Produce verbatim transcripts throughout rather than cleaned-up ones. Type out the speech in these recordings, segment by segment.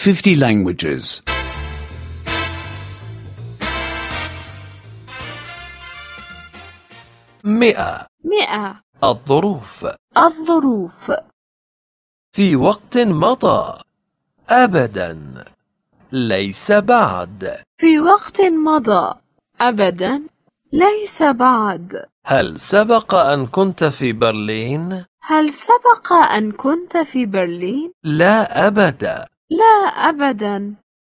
fifty languages. مئة. مئة. الظروف. الظروف. في وقت مضى. أبدا. ليس بعد. في وقت مضى. أبدا. ليس بعد. هل سبق أن كنت في برلين؟ هل سبق أن كنت في برلين؟ لا أبدا. لا أبدا.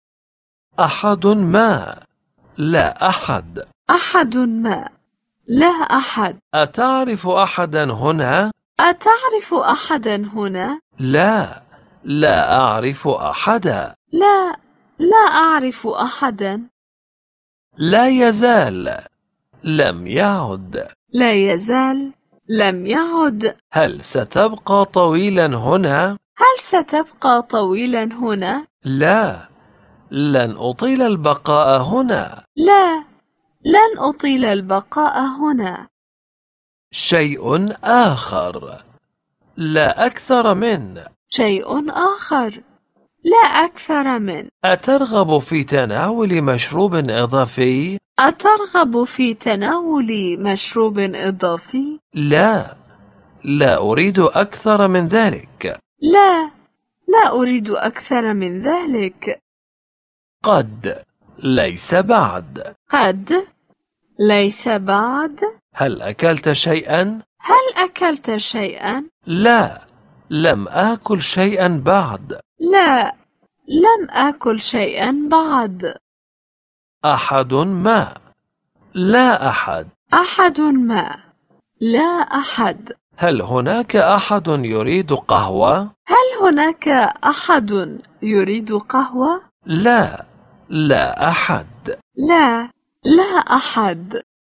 أحد ما. لا أحد. أحد ما. لا أحد. أتعرف أحدا هنا؟ أتعرف أحدا هنا؟ لا. لا أعرف أحدا. لا. لا أعرف أحدا. لا يزال. لم يعد. لا يزال. لم يعد. هل ستبقى طويلا هنا؟ هل ستبقى طويلا هنا؟ لا. لن أطيل البقاء هنا. لا. لن أطيل البقاء هنا. شيء آخر. لا أكثر من. شيء آخر. لا أكثر من. أترغب في تناول مشروب إضافي؟ أترغب في تناول مشروب إضافي؟ لا. لا أريد أكثر من ذلك. لا. لا أريد أكثر من ذلك. قد. ليس بعد. قد. ليس بعد. هل أكلت شيئا؟ هل أكلت شيئا؟ لا. لم آكل شيئا بعد. لا. لم آكل شيئا بعد. أحد ما. لا أحد. أحد ما. لا أحد. هل هناك أحد يريد قهوة؟ هل هناك أحد يريد قهوة؟ لا. لا أحد. لا. لا أحد.